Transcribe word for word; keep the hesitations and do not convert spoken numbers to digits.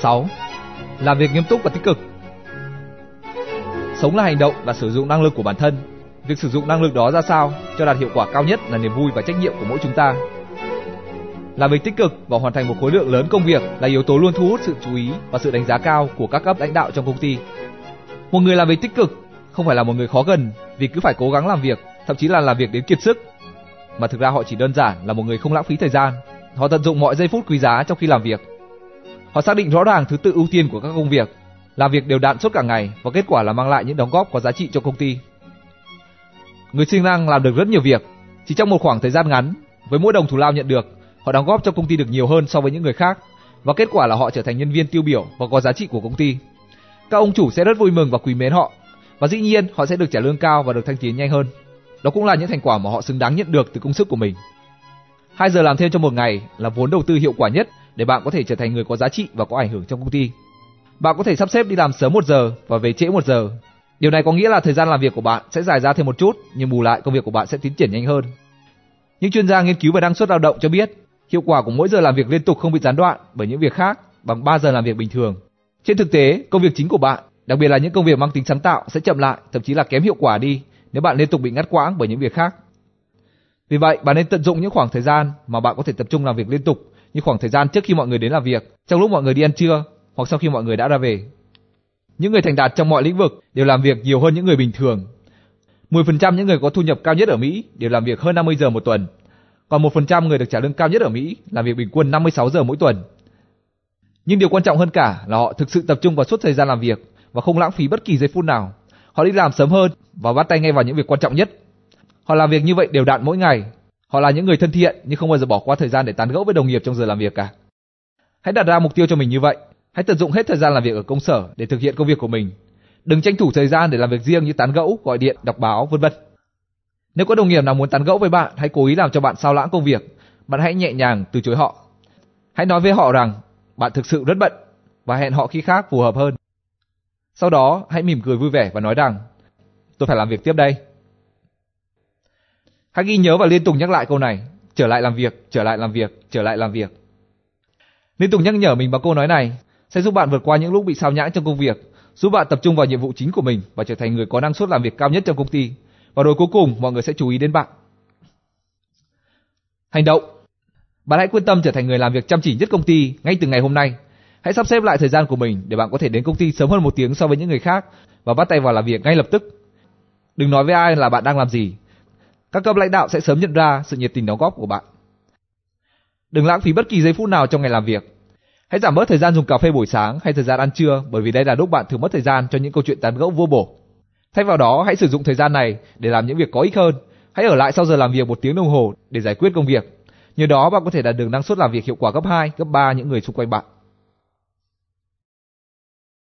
sáu. Làm việc nghiêm túc và tích cực. Sống là hành động, là sử dụng năng lực của bản thân. Việc sử dụng năng lực đó ra sao cho đạt hiệu quả cao nhất là niềm vui và trách nhiệm của mỗi chúng ta. Làm việc tích cực và hoàn thành một khối lượng lớn công việc là yếu tố luôn thu hút sự chú ý và sự đánh giá cao của các cấp lãnh đạo trong công ty. Một người làm việc tích cực không phải là một người khó gần vì cứ phải cố gắng làm việc, thậm chí là làm việc đến kiệt sức, mà thực ra họ chỉ đơn giản là một người không lãng phí thời gian. Họ tận dụng mọi giây phút quý giá trong khi làm việc. Họ xác định rõ ràng thứ tự ưu tiên của các công việc, làm việc đều đặn suốt cả ngày và kết quả là mang lại những đóng góp có giá trị cho công ty. Người siêng năng làm được rất nhiều việc, chỉ trong một khoảng thời gian ngắn, với mỗi đồng thù lao nhận được, họ đóng góp cho công ty được nhiều hơn so với những người khác và kết quả là họ trở thành nhân viên tiêu biểu và có giá trị của công ty. Các ông chủ sẽ rất vui mừng và quý mến họ, và dĩ nhiên họ sẽ được trả lương cao và được thăng tiến nhanh hơn. Đó cũng là những thành quả mà họ xứng đáng nhận được từ công sức của mình. Hai giờ làm thêm trong một ngày là vốn đầu tư hiệu quả nhất để bạn có thể trở thành người có giá trị và có ảnh hưởng trong công ty. Bạn có thể sắp xếp đi làm sớm một giờ và về trễ một giờ. Điều này có nghĩa là thời gian làm việc của bạn sẽ dài ra thêm một chút, nhưng bù lại công việc của bạn sẽ tiến triển nhanh hơn. Những chuyên gia nghiên cứu về năng suất lao động cho biết, hiệu quả của mỗi giờ làm việc liên tục không bị gián đoạn bởi những việc khác bằng ba giờ làm việc bình thường. Trên thực tế, công việc chính của bạn, đặc biệt là những công việc mang tính sáng tạo sẽ chậm lại, thậm chí là kém hiệu quả đi nếu bạn liên tục bị ngắt quãng bởi những việc khác. Vì vậy, bạn nên tận dụng những khoảng thời gian mà bạn có thể tập trung làm việc liên tục, như khoảng thời gian trước khi mọi người đến làm việc, trong lúc mọi người đi ăn trưa, hoặc sau khi mọi người đã ra về. Những người thành đạt trong mọi lĩnh vực đều làm việc nhiều hơn những người bình thường. mười phần trăm những người có thu nhập cao nhất ở Mỹ đều làm việc hơn năm mươi giờ một tuần, còn một phần trăm người được trả lương cao nhất ở Mỹ làm việc bình quân năm mươi sáu giờ mỗi tuần. Nhưng điều quan trọng hơn cả là họ thực sự tập trung vào suốt thời gian làm việc và không lãng phí bất kỳ giây phút nào. Họ đi làm sớm hơn và bắt tay ngay vào những việc quan trọng nhất. Họ làm việc như vậy đều đặn mỗi ngày. Họ là những người thân thiện nhưng không bao giờ bỏ qua thời gian để tán gẫu với đồng nghiệp trong giờ làm việc cả. Hãy đặt ra mục tiêu cho mình như vậy. Hãy tận dụng hết thời gian làm việc ở công sở để thực hiện công việc của mình. Đừng tranh thủ thời gian để làm việc riêng như tán gẫu, gọi điện, đọc báo, vân vân. Nếu có đồng nghiệp nào muốn tán gẫu với bạn hay cố ý làm cho bạn sao lãng công việc, bạn hãy nhẹ nhàng từ chối họ. Hãy nói với họ rằng bạn thực sự rất bận và hẹn họ khi khác phù hợp hơn. Sau đó, hãy mỉm cười vui vẻ và nói rằng tôi phải làm việc tiếp đây. Hãy ghi nhớ và liên tục nhắc lại câu này: trở lại làm việc, trở lại làm việc, trở lại làm việc. Liên tục nhắc nhở mình bằng câu nói này sẽ giúp bạn vượt qua những lúc bị sao nhãng trong công việc, giúp bạn tập trung vào nhiệm vụ chính của mình và trở thành người có năng suất làm việc cao nhất trong công ty. Và rồi cuối cùng, mọi người sẽ chú ý đến bạn. Hành động. Bạn hãy quyết tâm trở thành người làm việc chăm chỉ nhất công ty ngay từ ngày hôm nay. Hãy sắp xếp lại thời gian của mình để bạn có thể đến công ty sớm hơn một tiếng so với những người khác và bắt tay vào làm việc ngay lập tức. Đừng nói với ai là bạn đang làm gì. Các cấp lãnh đạo sẽ sớm nhận ra sự nhiệt tình đóng góp của bạn. Đừng lãng phí bất kỳ giây phút nào trong ngày làm việc. Hãy giảm bớt thời gian dùng cà phê buổi sáng hay thời gian ăn trưa, bởi vì đây là lúc bạn thường mất thời gian cho những câu chuyện tán gẫu vô bổ. Thay vào đó, hãy sử dụng thời gian này để làm những việc có ích hơn. Hãy ở lại sau giờ làm việc một tiếng đồng hồ để giải quyết công việc. Nhờ đó bạn có thể đạt được năng suất làm việc hiệu quả gấp hai, gấp ba những người xung quanh bạn.